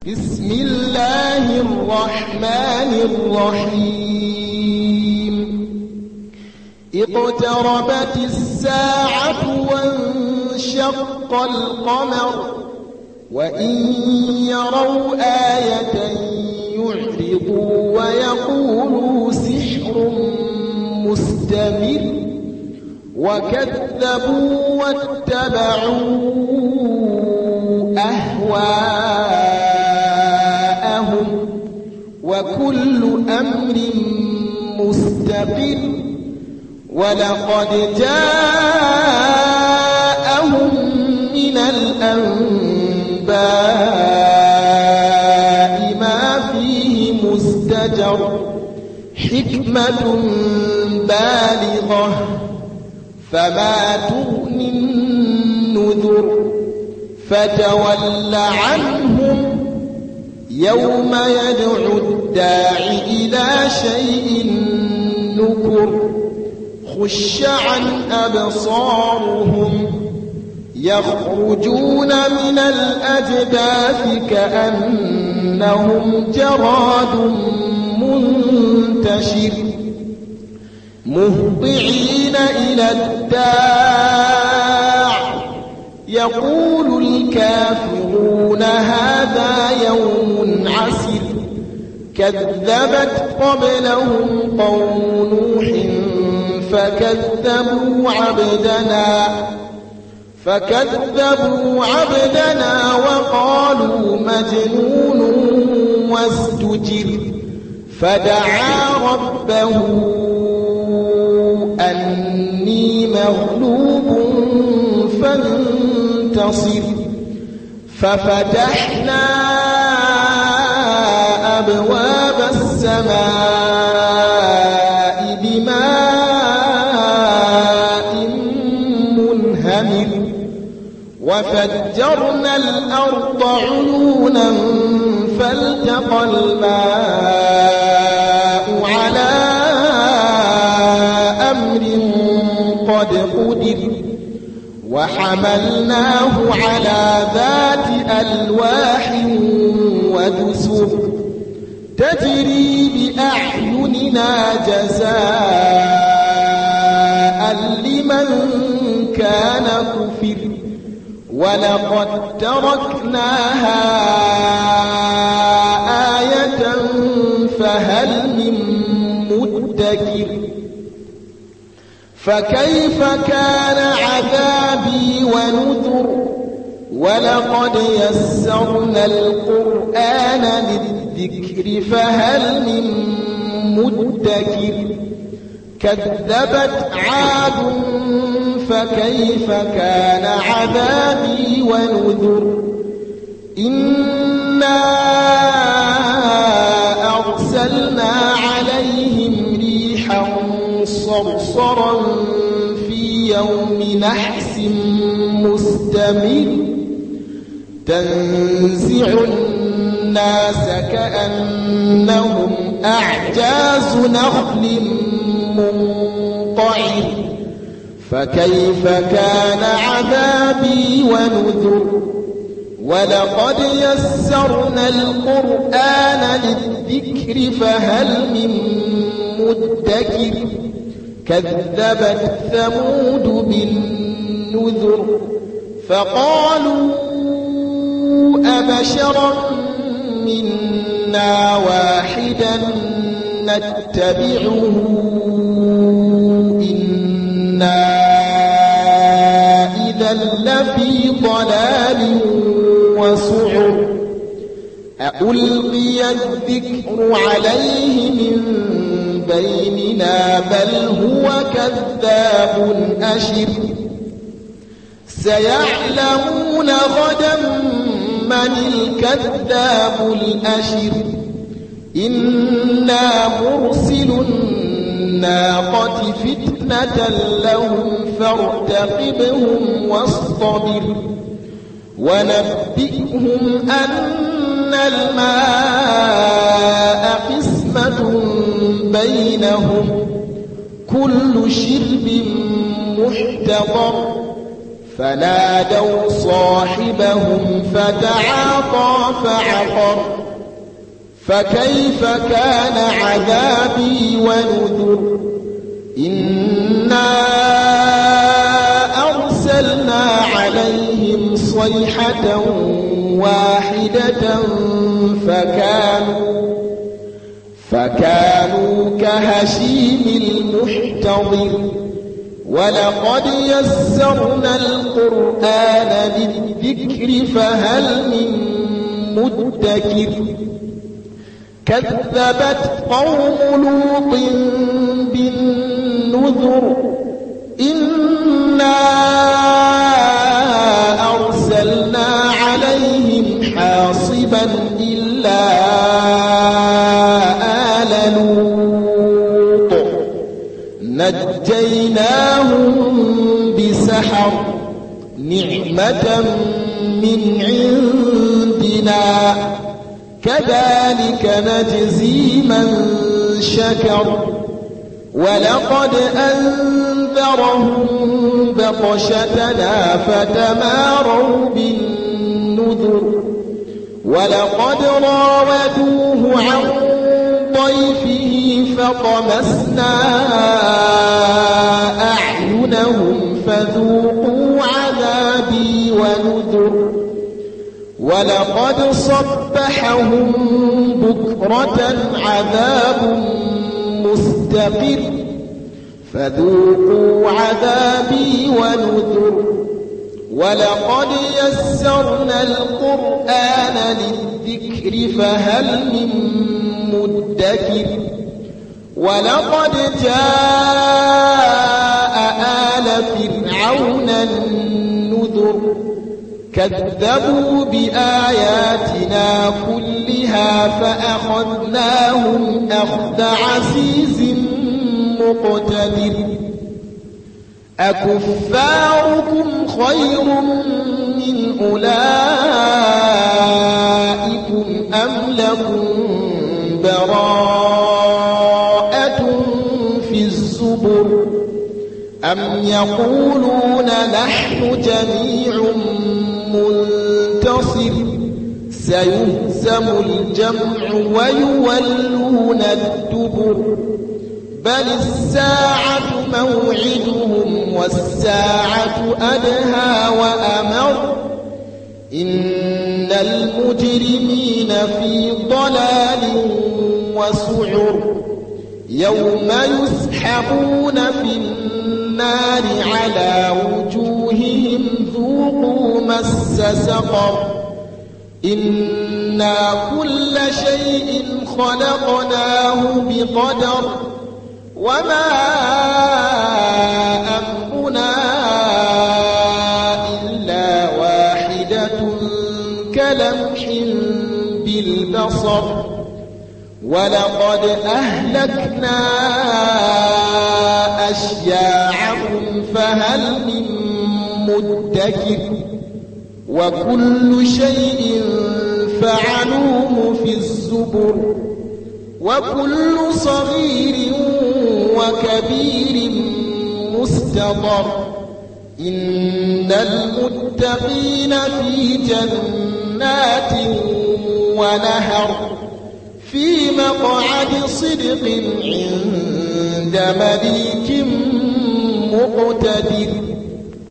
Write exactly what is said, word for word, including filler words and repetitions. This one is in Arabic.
بسم الله الرحمن الرحيم اقتربت الساعة وانشق القمر وإن يروا آية يعرضوا ويقولوا سحر مستمر وكذبوا واتبعوا أهواءهم وكل أمر مستقر ولقد جاءهم من الأنباء ما فيه مزدجر حكمة بالغة فما تغني النذر فتول عنهم يوم يدعو الداعي إلى شيء نكر خش عن أبصارهم يخرجون من الأجداث كأنهم جراد منتشر مهطعين إلى الداع يقول الكافرون هذا يوم عسر كذبت قبلهم قوم نوح فكذبوا عبدنا فكذبوا عبدنا وقالوا مجنون وازدجر فدعا ربه أني مغلوب فانتصر ففتحنا أبواب السماء بماء منهمر وفجرنا الأرض عيونا فالتقى الماء على أمر قد قدر وحملناه على ذات ألواح ودسر تجري بأعيننا جزاء لمن كان كفر ولقد تركناها آية فهل من مدكر فكيف كان عذابي ونذر ولقد يسرنا القرآن للذكر فهل من مدكر كذبت عاد فكيف كان عذابي ونذر إنا أرسلنا عليهم ريحا صرصرا في يوم نحس مستمر تنزع الناس كأنهم أعجاز نخل منقعر فكيف كان عذابي ونذر ولقد يسرنا القرآن للذكر فهل من مدكر كذبت ثمود بالنذر فقالوا أبشرا منا واحدا نتبعه إنا إذا لفي ضلال وسعر ألقي الذكر عليه من بيننا بل هو كذاب أشر سيعلمون غدا من الكذاب الأشر إنا مرسل الناقة فتنة لهم فارتقبهم واصطبر ونبئهم أن الماء قسمة بينهم كل شرب محتضر فنادوا صاحبهم فتعاطى فعقر فكيف كان عذابي ونذر إنا أرسلنا عليهم صيحة واحدة فكانوا فكانوا كهشيم المحتضر ولقد يسرنا القرآن للذكر فهل من مدكر كذبت قوم لوط بالنذر إنا أرسلنا عليهم حاصبا إلا آل لوط نجيناهم بسحر نعمة من عندنا كذلك نجزي من شكر ولقد أنذرهم بطشتنا فتماروا بالنذر ولقد راودوه عن ضيفه فطمسنا أعينهم فذوقوا عذابي ونذر ولقد صبحهم بكرة عذاب مستقر فذوقوا عذابي ونذر ولقد يسرنا القرآن للذكر فهل من مدكر ولقد جاء آل فرعون النذر كذبوا بآياتنا كلها فأخذناهم أخذ عزيز مقتدر أكفاركم خير من أولئكم أم لكم براءة في الزبر أم يقولون نحن جميع منتصر سيهزم الجمع ويولون الدبر بل الساعة موعدهم والساعة أدهى وأمر إن المجرمين في ضلال وسعر يوم يسحبون في النار على وجوههم ذوقوا مس سقر إنا كل شيء خلقناه بقدر وما أمرنا إلا واحدة كلمح بالبصر ولقد أهلكنا أشياعكم فهل من مدكر وكل شيء فعلوه في الزبر وكل صغير وكبير مستطر إن المتقين في جنات ونهر في مقعد صدق عند مليك مقتدر